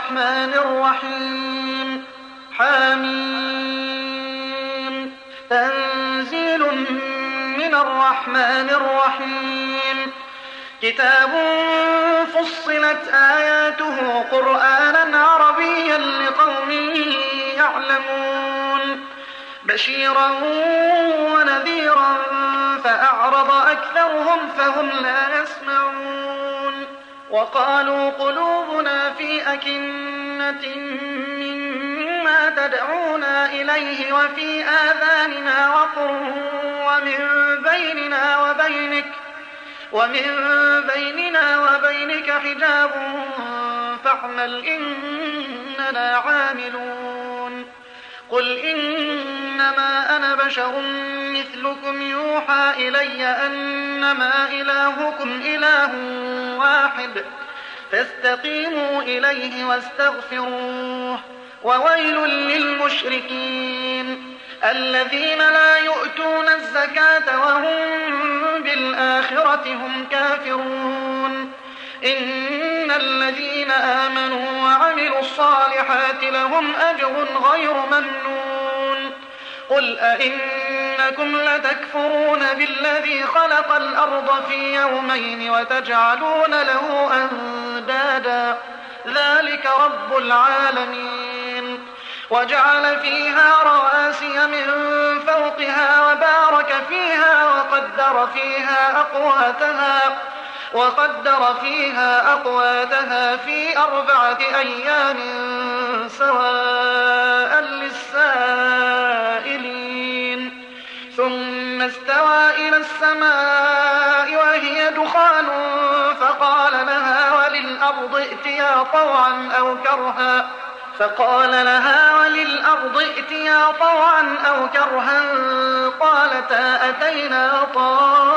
الرحمن الرحيم حميم تنزيل من الرحمن الرحيم كتاب فصلت آياته قرآنا عربيا لقوم يعلمون بشيرا ونذيرا فأعرض أكثرهم فهم لا يسمعون وقالوا قلوبنا في أكنة مما تدعونا إليه وفي آذاننا وقر ومن بيننا وبينك حجاب فاعمل إننا عاملون قل إنما أنا بشر مثلكم يوحى إلي أنما إلهكم إله واحد فاستقيموا إليه واستغفروه وويل للمشركين الذين لا يؤتون الزكاة وهم بالآخرة هم كافرون إن الذين آمنوا وعملوا الصالحات لهم أجر غير ممنون قل أئنكم لتكفرون بالذي خلق الأرض في يومين وتجعلون له أندادا ذلك رب العالمين وجعل فيها رواسي من فوقها وبارك فيها وقدر فيها أقواتها في 4 أيام سواء للسائلين ثم استوى إلى السماء وهي دخان فقال لها وللأرض ائتيا طوعا أو كرها قالتا أتينا طائعين